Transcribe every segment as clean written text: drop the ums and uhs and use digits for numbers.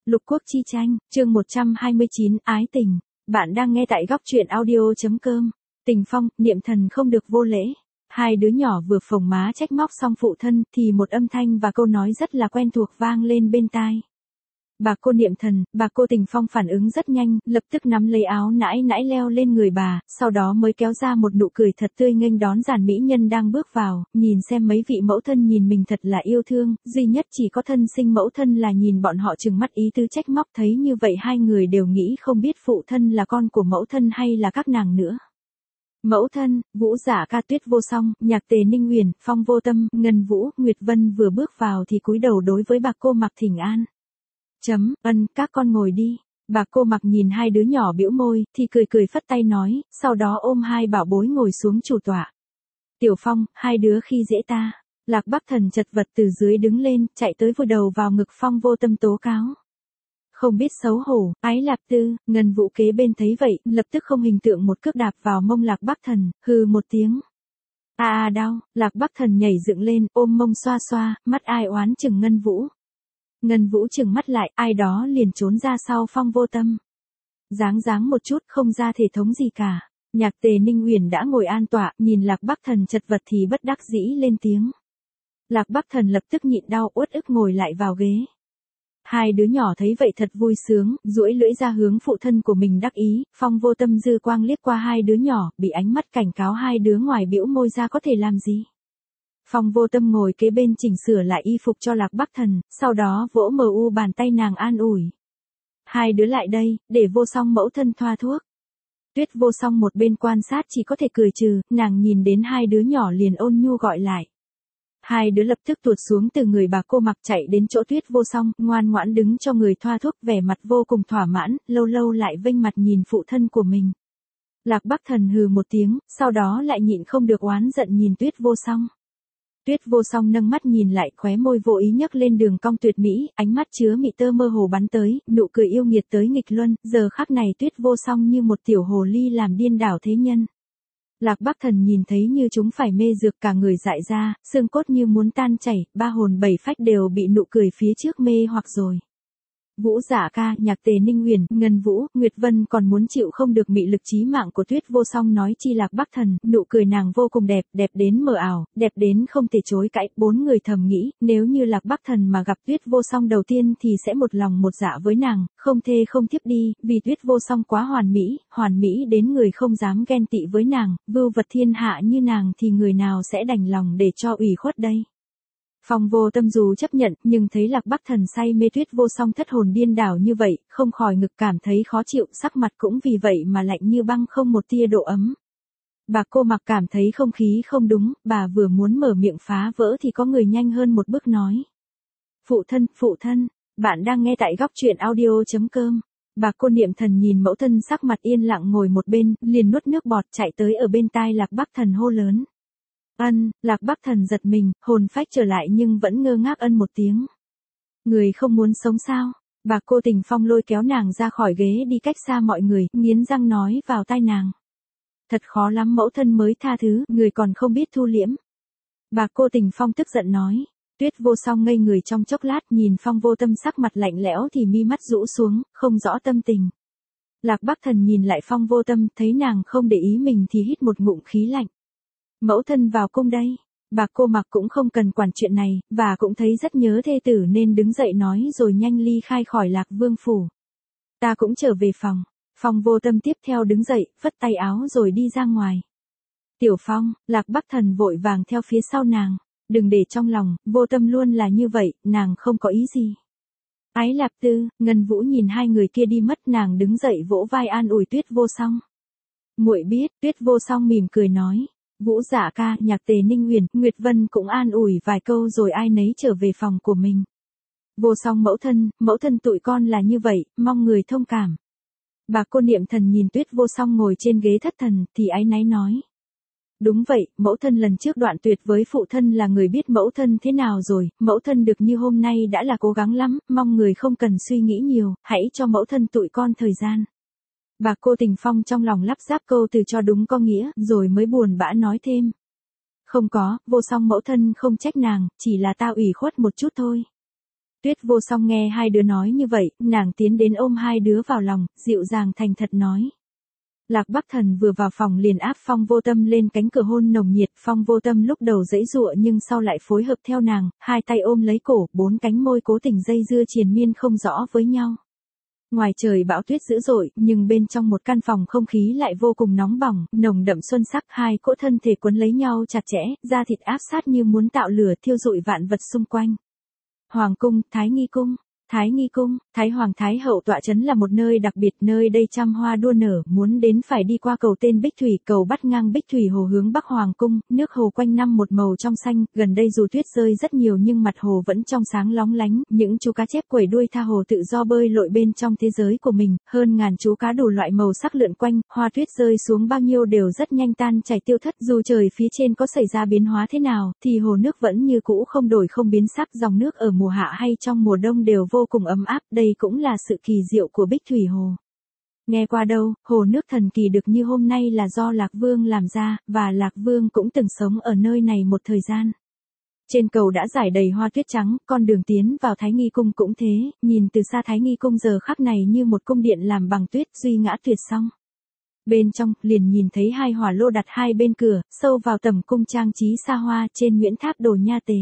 Lục Quốc chi tranh, chương 129, ái tình. Bạn đang nghe tại góc truyện audio.com. Tình Phong, niệm thần không được vô lễ. Hai đứa nhỏ vừa phồng má trách móc xong phụ thân thì một âm thanh và câu nói rất là quen thuộc vang lên bên tai. Bà cô niệm thần, bà cô Tình Phong phản ứng rất nhanh, lập tức nắm lấy áo nãi nãi leo lên người bà, sau đó mới kéo ra một nụ cười thật tươi nghênh đón giản mỹ nhân đang bước vào, nhìn xem mấy vị mẫu thân nhìn mình thật là yêu thương, duy nhất chỉ có thân sinh mẫu thân là nhìn bọn họ trừng mắt ý tứ trách móc, thấy như vậy hai người đều nghĩ không biết phụ thân là con của mẫu thân hay là các nàng nữa. Mẫu thân, Vũ Giả Ca, Tuyết Vô Song, Nhạc Tề Ninh Uyển, Phong Vô Tâm, Ngân Vũ, Nguyệt Vân vừa bước vào thì cúi đầu đối với bà cô mặc thỉnh an. Các con ngồi đi. Bà cô mặc nhìn hai đứa nhỏ bĩu môi, thì cười cười phất tay nói, sau đó ôm hai bảo bối ngồi xuống chủ tọa. Tiểu Phong, hai đứa khi dễ ta. Lạc Bắc Thần chật vật từ dưới đứng lên, chạy tới vùi đầu vào ngực Phong Vô Tâm tố cáo. Không biết xấu hổ, Ái Lạp Tư, Ngân Vũ kế bên thấy vậy, lập tức không hình tượng một cước đạp vào mông Lạc Bắc Thần, hừ một tiếng. Đau, Lạc Bắc Thần nhảy dựng lên, ôm mông xoa xoa, mắt ai oán chừng Ngân Vũ. Ngân Vũ chừng mắt lại, ai đó liền trốn ra sau Phong Vô Tâm. Dáng một chút, không ra thể thống gì cả. Nhạc Tề Ninh Uyển đã ngồi an tọa, nhìn Lạc Bắc Thần chật vật thì bất đắc dĩ lên tiếng. Lạc Bắc Thần lập tức nhịn đau uất ức ngồi lại vào ghế. Hai đứa nhỏ thấy vậy thật vui sướng, duỗi lưỡi ra hướng phụ thân của mình đắc ý, Phong Vô Tâm dư quang liếc qua hai đứa nhỏ, bị ánh mắt cảnh cáo hai đứa ngoài bĩu môi ra có thể làm gì. Phong Vô Tâm ngồi kế bên chỉnh sửa lại y phục cho Lạc Bắc Thần, sau đó vỗ mu bàn tay nàng an ủi. Hai đứa lại đây, để Vô Song mẫu thân thoa thuốc. Tuyết Vô Song một bên quan sát chỉ có thể cười trừ, nàng nhìn đến hai đứa nhỏ liền ôn nhu gọi lại. Hai đứa lập tức tuột xuống từ người bà cô mặc chạy đến chỗ Tuyết Vô Song, ngoan ngoãn đứng cho người thoa thuốc, vẻ mặt vô cùng thỏa mãn, lâu lâu lại vênh mặt nhìn phụ thân của mình. Lạc Bắc Thần hừ một tiếng, sau đó lại nhịn không được oán giận nhìn Tuyết Vô Song. Tuyết Vô Song nâng mắt nhìn lại, khóe môi vô ý nhấc lên đường cong tuyệt mỹ, ánh mắt chứa mị tơ mơ hồ bắn tới, nụ cười yêu nghiệt tới nghịch luân, giờ khắc này Tuyết Vô Song như một tiểu hồ ly làm điên đảo thế nhân. Lạc Bắc Thần nhìn thấy như chúng phải mê dược, cả người dại ra, xương cốt như muốn tan chảy, ba hồn bảy phách đều bị nụ cười phía trước mê hoặc rồi. Vũ Giả Ca, Nhạc Tề Ninh Uyển, Ngân Vũ, Nguyệt Vân còn muốn chịu không được mị lực chí mạng của Tuyết Vô Song nói chi Lạc Bắc Thần, nụ cười nàng vô cùng đẹp, đẹp đến mờ ảo, đẹp đến không thể chối cãi, bốn người thầm nghĩ, nếu như Lạc Bắc Thần mà gặp Tuyết Vô Song đầu tiên thì sẽ một lòng một dạ với nàng, không thê không thiếp đi, vì Tuyết Vô Song quá hoàn mỹ đến người không dám ghen tị với nàng, vưu vật thiên hạ như nàng thì người nào sẽ đành lòng để cho ủy khuất đây. Phong Vô Tâm dù chấp nhận, nhưng thấy Lạc Bắc Thần say mê Tuyết Vô Song thất hồn điên đảo như vậy, không khỏi ngực cảm thấy khó chịu, sắc mặt cũng vì vậy mà lạnh như băng không một tia độ ấm. Bà cô mặc cảm thấy không khí không đúng, bà vừa muốn mở miệng phá vỡ thì có người nhanh hơn một bước nói. Phụ thân, bạn đang nghe tại góc truyện audio.com. Bà cô niệm thần nhìn mẫu thân sắc mặt yên lặng ngồi một bên, liền nuốt nước bọt chạy tới ở bên tai Lạc Bắc Thần hô lớn. Lạc Bắc Thần giật mình, hồn phách trở lại nhưng vẫn ngơ ngác một tiếng. Người không muốn sống sao? Bà cô Tình Phong lôi kéo nàng ra khỏi ghế đi cách xa mọi người, nghiến răng nói vào tai nàng. Thật khó lắm mẫu thân mới tha thứ, người còn không biết thu liễm. Bà cô Tình Phong tức giận nói. Tuyết Vô Song ngây người trong chốc lát, nhìn Phong Vô Tâm sắc mặt lạnh lẽo thì mi mắt rũ xuống, không rõ tâm tình. Lạc Bắc Thần nhìn lại Phong Vô Tâm, thấy nàng không để ý mình thì hít một ngụm khí lạnh. Mẫu thân vào cung đây. Bà cô mặc cũng không cần quản chuyện này, và cũng thấy rất nhớ thê tử nên đứng dậy nói rồi nhanh ly khai khỏi Lạc Vương phủ. Ta cũng trở về phòng. Phong Vô Tâm tiếp theo đứng dậy, phất tay áo rồi đi ra ngoài. Tiểu Phong, Lạc Bắc Thần vội vàng theo phía sau nàng. Đừng để trong lòng, Vô Tâm luôn là như vậy, nàng không có ý gì. Ái Lạp Tư, Ngân Vũ nhìn hai người kia đi mất, nàng đứng dậy vỗ vai an ủi Tuyết Vô Song. Muội biết, Tuyết Vô Song mỉm cười nói. Vũ Giả Ca, Nhạc Tề Ninh Uyển, Nguyệt Vân cũng an ủi vài câu rồi ai nấy trở về phòng của mình. Vô Song mẫu thân tụi con là như vậy, mong người thông cảm. Bà cô niệm thần nhìn Tuyết Vô Song ngồi trên ghế thất thần, thì áy náy nói. Đúng vậy, mẫu thân lần trước đoạn tuyệt với phụ thân là người biết mẫu thân thế nào rồi, mẫu thân được như hôm nay đã là cố gắng lắm, mong người không cần suy nghĩ nhiều, hãy cho mẫu thân tụi con thời gian. Bà cô Tình Phong trong lòng lắp ráp câu từ cho đúng có nghĩa, rồi mới buồn bã nói thêm. Không có, Vô Song mẫu thân không trách nàng, chỉ là tao ủy khuất một chút thôi. Tuyết Vô Song nghe hai đứa nói như vậy, nàng tiến đến ôm hai đứa vào lòng, dịu dàng thành thật nói. Lạc Bắc Thần vừa vào phòng liền áp Phong Vô Tâm lên cánh cửa hôn nồng nhiệt, Phong Vô Tâm lúc đầu giãy giụa nhưng sau lại phối hợp theo nàng, hai tay ôm lấy cổ, bốn cánh môi cố tình dây dưa triền miên không rõ với nhau. Ngoài trời bão tuyết dữ dội, nhưng bên trong một căn phòng không khí lại vô cùng nóng bỏng, nồng đậm xuân sắc, hai cỗ thân thể quấn lấy nhau chặt chẽ, da thịt áp sát như muốn tạo lửa thiêu rụi vạn vật xung quanh. Hoàng cung, Thái Nghi cung. Thái Nghi cung, Thái Hoàng Thái Hậu tọa trấn là một nơi đặc biệt, nơi đây trăm hoa đua nở, muốn đến phải đi qua cầu tên Bích Thủy, cầu bắt ngang Bích Thủy hồ hướng Bắc Hoàng cung, nước hồ quanh năm một màu trong xanh, gần đây dù tuyết rơi rất nhiều nhưng mặt hồ vẫn trong sáng lóng lánh, những chú cá chép quẩy đuôi tha hồ tự do bơi lội bên trong thế giới của mình, hơn ngàn chú cá đủ loại màu sắc lượn quanh, hoa tuyết rơi xuống bao nhiêu đều rất nhanh tan chảy tiêu thất, dù trời phía trên có xảy ra biến hóa thế nào, thì hồ nước vẫn như cũ không đổi không biến sắc, dòng nước ở mùa hạ hay trong mùa đông đều vô cùng ấm áp, đây cũng là sự kỳ diệu của Bích Thủy Hồ. Nghe qua đâu, hồ nước thần kỳ được như hôm nay là do Lạc Vương làm ra, và Lạc Vương cũng từng sống ở nơi này một thời gian. Trên cầu đã rải đầy hoa tuyết trắng, con đường tiến vào Thái Nghi cung cũng thế, nhìn từ xa Thái Nghi cung giờ khắc này như một cung điện làm bằng tuyết duy ngã tuyệt song. Bên trong, liền nhìn thấy hai hỏa lô đặt hai bên cửa, sâu vào tầm cung trang trí xa hoa trên Nguyễn Tháp Đồ Nha Tề.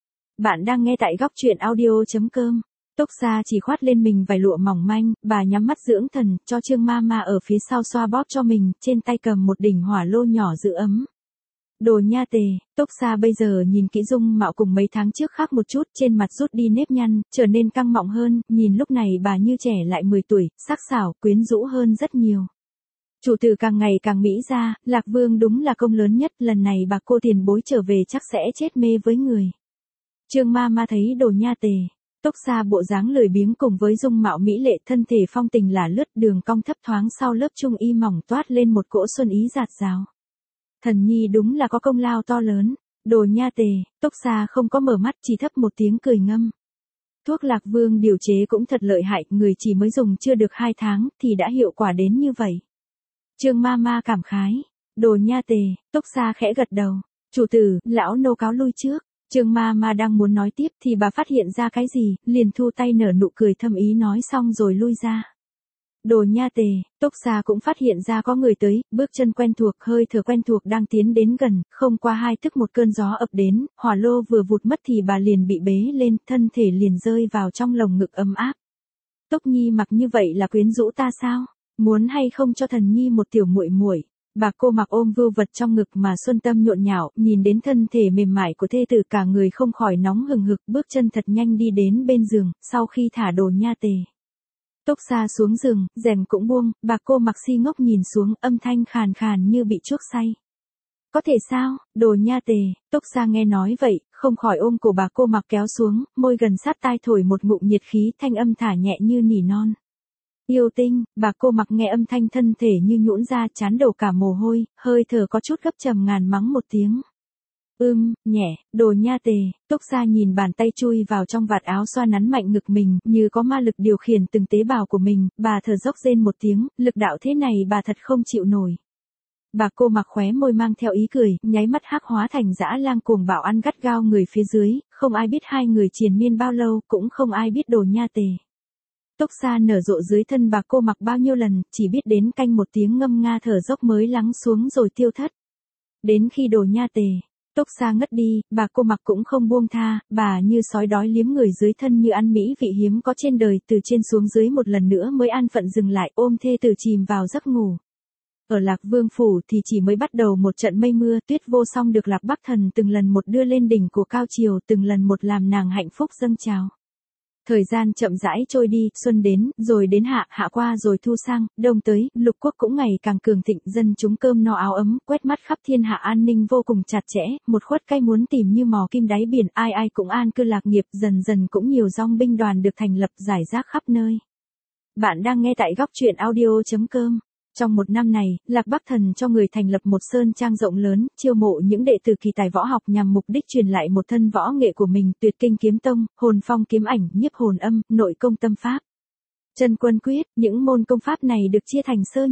Bạn đang nghe tại góc truyện audio.com. Túc Sa chỉ khoát lên mình vài lụa mỏng manh, bà nhắm mắt dưỡng thần, cho Trương Ma ở phía sau xoa bóp cho mình, trên tay cầm một đỉnh hỏa lô nhỏ giữ ấm. Đồ Nha Tề, Túc Sa bây giờ nhìn kỹ dung mạo cùng mấy tháng trước khác một chút, trên mặt rút đi nếp nhăn, trở nên căng mọng hơn, nhìn lúc này bà như trẻ lại 10 tuổi, sắc sảo, quyến rũ hơn rất nhiều. Chủ tử càng ngày càng mỹ ra, Lạc Vương đúng là công lớn nhất, lần này bà cô tiền bối trở về chắc sẽ chết mê với người. Trương Ma thấy Đồ Nha Tề. Túc Sa bộ dáng lười biếng cùng với dung mạo mỹ lệ, thân thể phong tình là lướt, đường cong thấp thoáng sau lớp trung y mỏng toát lên một cỗ xuân ý dạt dào. Thần nhi đúng là có công lao to lớn. Đồ Nha Tề, Túc Sa không có mở mắt, chỉ thấp một tiếng cười ngâm. Thuốc Lạc Vương điều chế cũng thật lợi hại, người chỉ mới dùng chưa được 2 tháng thì đã hiệu quả đến như vậy. Trương Ma cảm khái. Đồ Nha Tề, Túc Sa khẽ gật đầu. Chủ tử, lão nô cáo lui trước. Trương Ma đang muốn nói tiếp thì bà phát hiện ra cái gì, liền thu tay nở nụ cười thâm ý nói xong rồi lui ra. Đồ Nha Tề, Túc Sa cũng phát hiện ra có người tới, bước chân quen thuộc, hơi thở quen thuộc đang tiến đến gần, không qua 2 tức một cơn gió ập đến, hỏa lô vừa vụt mất thì bà liền bị bế lên, thân thể liền rơi vào trong lồng ngực ấm áp. Túc Nhi mặc như vậy là quyến rũ ta sao? Muốn hay không cho thần nhi một tiểu muội muội? Bà cô mặc ôm vưu vật trong ngực mà xuân tâm nhộn nhạo, nhìn đến thân thể mềm mại của thê tử cả người không khỏi nóng hừng hực, bước chân thật nhanh đi đến bên giường, sau khi thả Đồ Nha Tề. Túc Sa xuống giường, rèm cũng buông, bà cô mặc si ngốc nhìn xuống, âm thanh khàn khàn như bị chuốc say. Có thể sao? Đồ Nha Tề, Túc Sa nghe nói vậy, không khỏi ôm cổ bà cô mặc kéo xuống, môi gần sát tai thổi một ngụm nhiệt khí, thanh âm thả nhẹ như nỉ non. Yêu tinh, bà cô mặc nghe âm thanh thân thể như nhũn ra, chán đổ cả mồ hôi, hơi thở có chút gấp trầm ngàn mắng một tiếng. Nhẹ, Đồ Nha Tề, Túc Sa nhìn bàn tay chui vào trong vạt áo xoa nắn mạnh ngực mình, như có ma lực điều khiển từng tế bào của mình, bà thở dốc rên một tiếng, lực đạo thế này bà thật không chịu nổi. Bà cô mặc khóe môi mang theo ý cười, nháy mắt hắc hóa thành dã lang cuồng bạo ăn gắt gao người phía dưới, không ai biết hai người triền miên bao lâu, cũng không ai biết Đồ Nha Tề. Túc Sa nở rộ dưới thân bà cô mặc bao nhiêu lần, chỉ biết đến canh một tiếng ngâm nga thở dốc mới lắng xuống rồi tiêu thất. Đến khi Đồ Nha Tề, Túc Sa ngất đi, bà cô mặc cũng không buông tha, bà như sói đói liếm người dưới thân như ăn mỹ vị hiếm có trên đời, từ trên xuống dưới một lần nữa mới an phận dừng lại, ôm thê tử chìm vào giấc ngủ. Ở Lạc Vương phủ thì chỉ mới bắt đầu một trận mây mưa, Tuyết Vô Song được Lạc Bắc Thần từng lần một đưa lên đỉnh của cao triều, từng lần một làm nàng hạnh phúc dâng trào. Thời gian chậm rãi trôi đi, xuân đến, rồi đến hạ, hạ qua rồi thu sang, đông tới, lục quốc cũng ngày càng cường thịnh, dân chúng cơm no áo ấm, quét mắt khắp thiên hạ an ninh vô cùng chặt chẽ, một khuất cay muốn tìm như mò kim đáy biển, ai ai cũng an cư lạc nghiệp, dần dần cũng nhiều dòng binh đoàn được thành lập rải rác khắp nơi. Bạn đang nghe tại góc truyện audio.com. Trong một năm này, Lạc Bắc Thần cho người thành lập một sơn trang rộng lớn, chiêu mộ những đệ tử kỳ tài võ học nhằm mục đích truyền lại một thân võ nghệ của mình, Tuyệt Kinh Kiếm Tông, Hồn Phong Kiếm Ảnh, Nhiếp Hồn Âm, Nội Công Tâm Pháp, Chân Quân Quyết, những môn công pháp này được chia thành sơ nhập,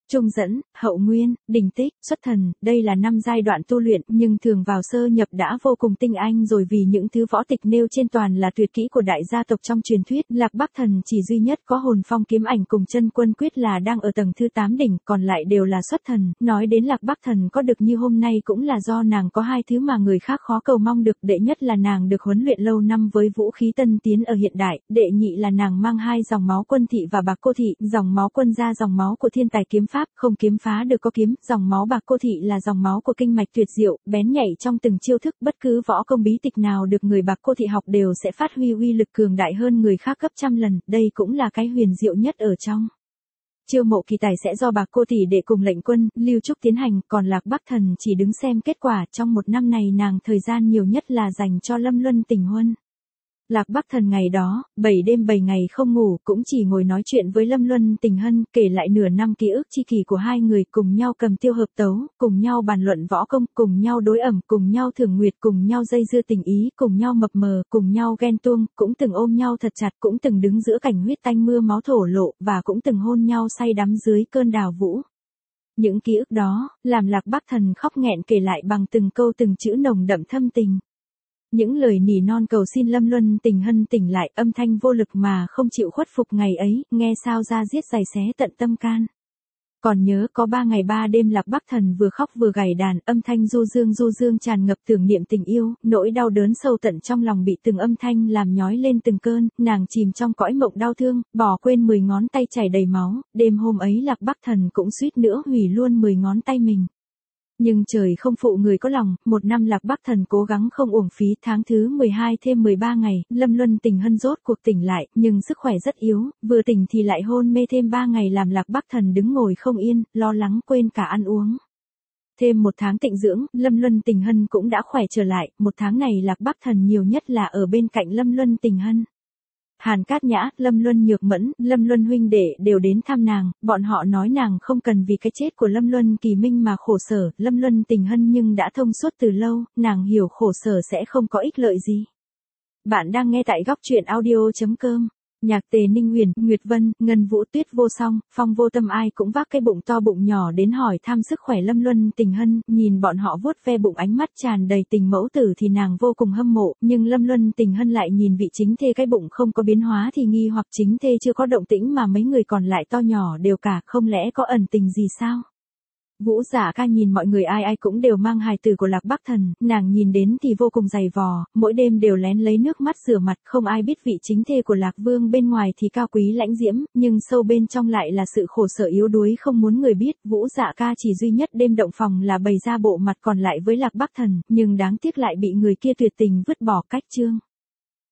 Trung dẫn, hậu nguyên, đỉnh tích, xuất thần, đây là 5 giai đoạn tu luyện, nhưng thường vào sơ nhập đã vô cùng tinh anh rồi, vì những thứ võ tịch nêu trên toàn là tuyệt kỹ của đại gia tộc trong truyền thuyết. Lạc Bắc Thần chỉ duy nhất có hồn phong kiếm ảnh cùng chân quân quyết là đang ở tầng thứ 8 đỉnh, còn lại đều là xuất thần. Nói đến Lạc Bắc Thần có được như hôm nay cũng là do nàng có hai thứ mà người khác khó cầu mong được, đệ nhất là nàng được huấn luyện lâu năm với vũ khí tân tiến ở hiện đại, đệ nhị là nàng mang hai dòng máu Quân thị và Bạc Cô thị, dòng máu Quân gia dòng máu của thiên tài kiếm pháp, không kiếm phá được có kiếm, dòng máu Bạc Cô thị là dòng máu của kinh mạch tuyệt diệu, bén nhạy trong từng chiêu thức, bất cứ võ công bí tịch nào được người Bạc Cô thị học đều sẽ phát huy uy lực cường đại hơn người khác gấp trăm lần, đây cũng là cái huyền diệu nhất ở trong. Chiêu mộ kỳ tài sẽ do Bạc Cô thị để cùng lệnh quân, Lưu Trúc tiến hành, còn Lạc Bắc Thần chỉ đứng xem kết quả. Trong một năm này nàng thời gian nhiều nhất là dành cho Lâm Luân Tình Huân. Lạc Bắc Thần ngày đó, 7 đêm 7 ngày không ngủ, cũng chỉ ngồi nói chuyện với Lâm Luân Tình Hân, kể lại nửa năm ký ức chi kỳ của hai người, cùng nhau cầm tiêu hợp tấu, cùng nhau bàn luận võ công, cùng nhau đối ẩm, cùng nhau thưởng nguyệt, cùng nhau dây dưa tình ý, cùng nhau mập mờ, cùng nhau ghen tuông, cũng từng ôm nhau thật chặt, cũng từng đứng giữa cảnh huyết tanh mưa máu thổ lộ, và cũng từng hôn nhau say đắm dưới cơn đào vũ. Những ký ức đó, làm Lạc Bắc Thần khóc nghẹn kể lại bằng từng câu từng chữ nồng đậm thâm tình. Những lời nỉ non cầu xin Lâm Luân Tình Hân tỉnh lại, âm thanh vô lực mà không chịu khuất phục ngày ấy, nghe sao ra giết giày xé tận tâm can. Còn nhớ có 3 ngày 3 đêm Lạc Bắc Thần vừa khóc vừa gảy đàn, âm thanh du dương tràn ngập tưởng niệm tình yêu, nỗi đau đớn sâu tận trong lòng bị từng âm thanh làm nhói lên từng cơn, nàng chìm trong cõi mộng đau thương, bỏ quên 10 ngón tay chảy đầy máu, đêm hôm ấy Lạc Bắc Thần cũng suýt nữa hủy luôn 10 ngón tay mình. Nhưng trời không phụ người có lòng, một năm Lạc Bắc Thần cố gắng không uổng phí. Tháng thứ 12 thêm 13 ngày, Lâm Luân Tình Hân rốt cuộc tỉnh lại, nhưng sức khỏe rất yếu, vừa tỉnh thì lại hôn mê thêm 3 ngày, làm Lạc Bắc Thần đứng ngồi không yên, lo lắng quên cả ăn uống. Thêm một tháng tịnh dưỡng, Lâm Luân Tình Hân cũng đã khỏe trở lại, một tháng này Lạc Bắc Thần nhiều nhất là ở bên cạnh Lâm Luân Tình Hân. Hàn Cát Nhã, Lâm Luân Nhược Mẫn, Lâm Luân huynh đệ đều đến thăm nàng, bọn họ nói nàng không cần vì cái chết của Lâm Luân Kỳ Minh mà khổ sở. Lâm Luân Tình Hân nhưng đã thông suốt từ lâu, nàng hiểu khổ sở sẽ không có ích lợi gì. Bạn đang nghe tại góc truyện audio.com. Nhạc Tề Ninh Huyền, Nguyệt Vân, Ngân Vũ, Tuyết Vô Song, Phong Vô Tâm ai cũng vác cái bụng to bụng nhỏ đến hỏi thăm sức khỏe Lâm Luân Tình Hân, nhìn bọn họ vuốt ve bụng ánh mắt tràn đầy tình mẫu tử thì nàng vô cùng hâm mộ, nhưng Lâm Luân Tình Hân lại nhìn vị chính thê cái bụng không có biến hóa thì nghi hoặc chính thê chưa có động tĩnh mà mấy người còn lại to nhỏ đều cả, không lẽ có ẩn tình gì sao? Vũ Dạ Ca nhìn mọi người ai ai cũng đều mang hài tử của Lạc Bắc Thần, nàng nhìn đến thì vô cùng dày vò, mỗi đêm đều lén lấy nước mắt rửa mặt, không ai biết vị chính thê của Lạc Vương bên ngoài thì cao quý lãnh diễm, nhưng sâu bên trong lại là sự khổ sở yếu đuối không muốn người biết. Vũ Dạ Ca chỉ duy nhất đêm động phòng là bày ra bộ mặt còn lại với Lạc Bắc Thần, nhưng đáng tiếc lại bị người kia tuyệt tình vứt bỏ cách chương.